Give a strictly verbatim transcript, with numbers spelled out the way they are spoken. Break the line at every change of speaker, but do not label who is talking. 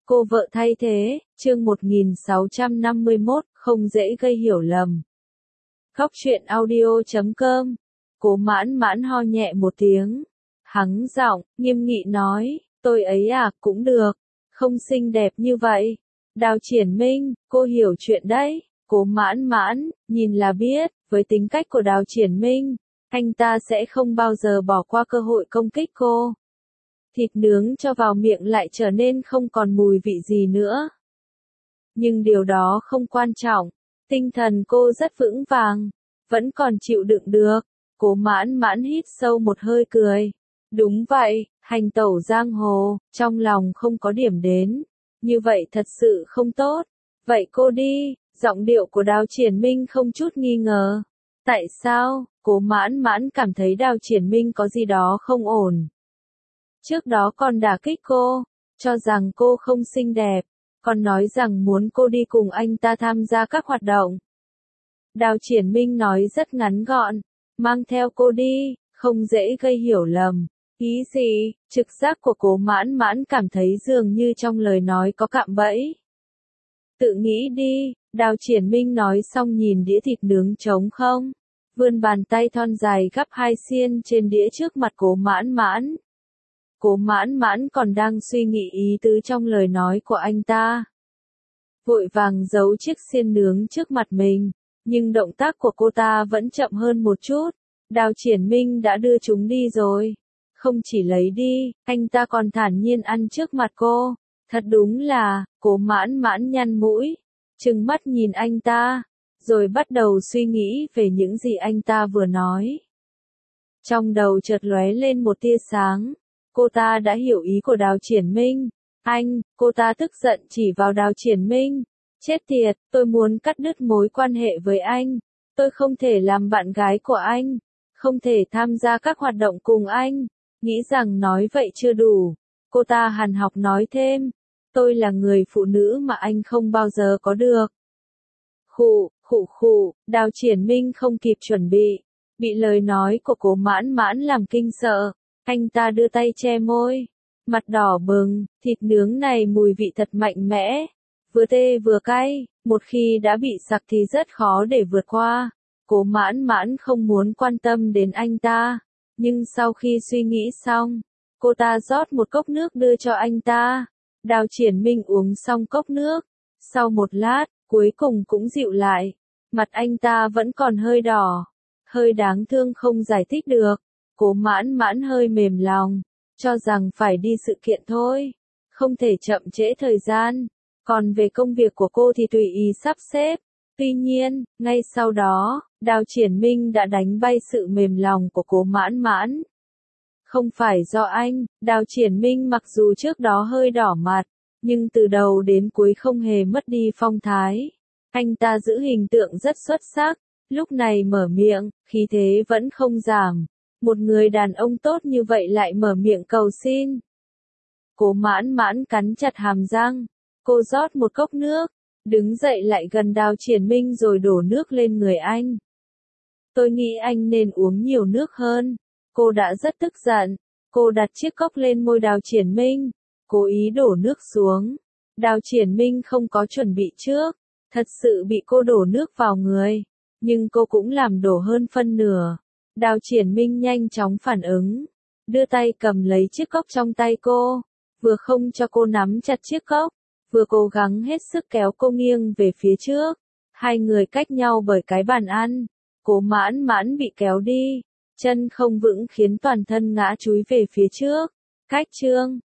Cô vợ thay thế, chương một nghìn sáu trăm năm mươi mốt, không dễ gây hiểu lầm. Khóc chuyện audio chấm com. Cố mãn mãn ho nhẹ một tiếng. Hắng giọng, nghiêm nghị nói, tôi ấy à, cũng được. Không xinh đẹp như vậy. Đào Triển Minh, cô hiểu chuyện đấy. Cố mãn mãn, nhìn là biết, với tính cách của Đào Triển Minh, anh ta sẽ không bao giờ bỏ qua cơ hội công kích cô. Thịt nướng cho vào miệng lại trở nên không còn mùi vị gì nữa. Nhưng điều đó không quan trọng. Tinh thần cô rất vững vàng, vẫn còn chịu đựng được. Cố mãn mãn hít sâu một hơi cười. Đúng vậy, hành tẩu giang hồ, trong lòng không có điểm đến. Như vậy thật sự không tốt. Vậy cô đi, giọng điệu của Đào Triển Minh không chút nghi ngờ. Tại sao? Cố mãn mãn cảm thấy Đào Triển Minh có gì đó không ổn. Trước đó còn đả kích cô, cho rằng cô không xinh đẹp, còn nói rằng muốn cô đi cùng anh ta tham gia các hoạt động. Đào Triển Minh nói rất ngắn gọn, mang theo cô đi, không dễ gây hiểu lầm. Ý gì? Trực giác của Cố mãn mãn cảm thấy dường như trong lời nói có cạm bẫy. Tự nghĩ đi, Đào Triển Minh nói xong nhìn đĩa thịt nướng trống không, vươn bàn tay thon dài gắp hai xiên trên đĩa trước mặt Cố mãn mãn. Cố mãn mãn còn đang suy nghĩ ý tứ trong lời nói của anh ta. Vội vàng giấu chiếc xiên nướng trước mặt mình, nhưng động tác của cô ta vẫn chậm hơn một chút. Đào Triển Minh đã đưa chúng đi rồi. Không chỉ lấy đi, anh ta còn thản nhiên ăn trước mặt cô. Thật đúng là, Cố mãn mãn nhăn mũi, trừng mắt nhìn anh ta, rồi bắt đầu suy nghĩ về những gì anh ta vừa nói. Trong đầu chợt lóe lên một tia sáng. Cô ta đã hiểu ý của Đào Triển Minh. Anh, cô ta tức giận chỉ vào Đào Triển Minh. Chết tiệt, tôi muốn cắt đứt mối quan hệ với anh. Tôi không thể làm bạn gái của anh. Không thể tham gia các hoạt động cùng anh. Nghĩ rằng nói vậy chưa đủ. Cô ta hằn học nói thêm. Tôi là người phụ nữ mà anh không bao giờ có được. Khụ, khụ khụ, Đào Triển Minh không kịp chuẩn bị. Bị lời nói của Cố mãn mãn làm kinh sợ. Anh ta đưa tay che môi, mặt đỏ bừng, thịt nướng này mùi vị thật mạnh mẽ, vừa tê vừa cay, một khi đã bị sặc thì rất khó để vượt qua. Cố mãn mãn không muốn quan tâm đến anh ta, nhưng sau khi suy nghĩ xong, cô ta rót một cốc nước đưa cho anh ta. Đào Triển Minh uống xong cốc nước, sau một lát, cuối cùng cũng dịu lại, mặt anh ta vẫn còn hơi đỏ, hơi đáng thương không giải thích được. Cố mãn mãn hơi mềm lòng, cho rằng phải đi sự kiện thôi, không thể chậm trễ thời gian, còn về công việc của cô thì tùy ý sắp xếp. Tuy nhiên, ngay sau đó, Đào Triển Minh đã đánh bay sự mềm lòng của Cố mãn mãn. Không phải do anh, Đào Triển Minh mặc dù trước đó hơi đỏ mặt, nhưng từ đầu đến cuối không hề mất đi phong thái. Anh ta giữ hình tượng rất xuất sắc, lúc này mở miệng, khí thế vẫn không giảm. Một người đàn ông tốt như vậy lại mở miệng cầu xin. Cố mãn mãn cắn chặt hàm răng. Cô rót một cốc nước, đứng dậy lại gần Đào Triển Minh rồi đổ nước lên người anh. Tôi nghĩ anh nên uống nhiều nước hơn. Cô đã rất tức giận. Cô đặt chiếc cốc lên môi Đào Triển Minh, cố ý đổ nước xuống. Đào Triển Minh không có chuẩn bị trước, thật sự bị cô đổ nước vào người, nhưng cô cũng làm đổ hơn phân nửa. Đào Triển Minh nhanh chóng phản ứng, đưa tay cầm lấy chiếc cốc trong tay cô, vừa không cho cô nắm chặt chiếc cốc, vừa cố gắng hết sức kéo cô nghiêng về phía trước. Hai người cách nhau bởi cái bàn ăn, Cố mãn mãn bị kéo đi, chân không vững khiến toàn thân ngã chúi về phía trước. Cách chương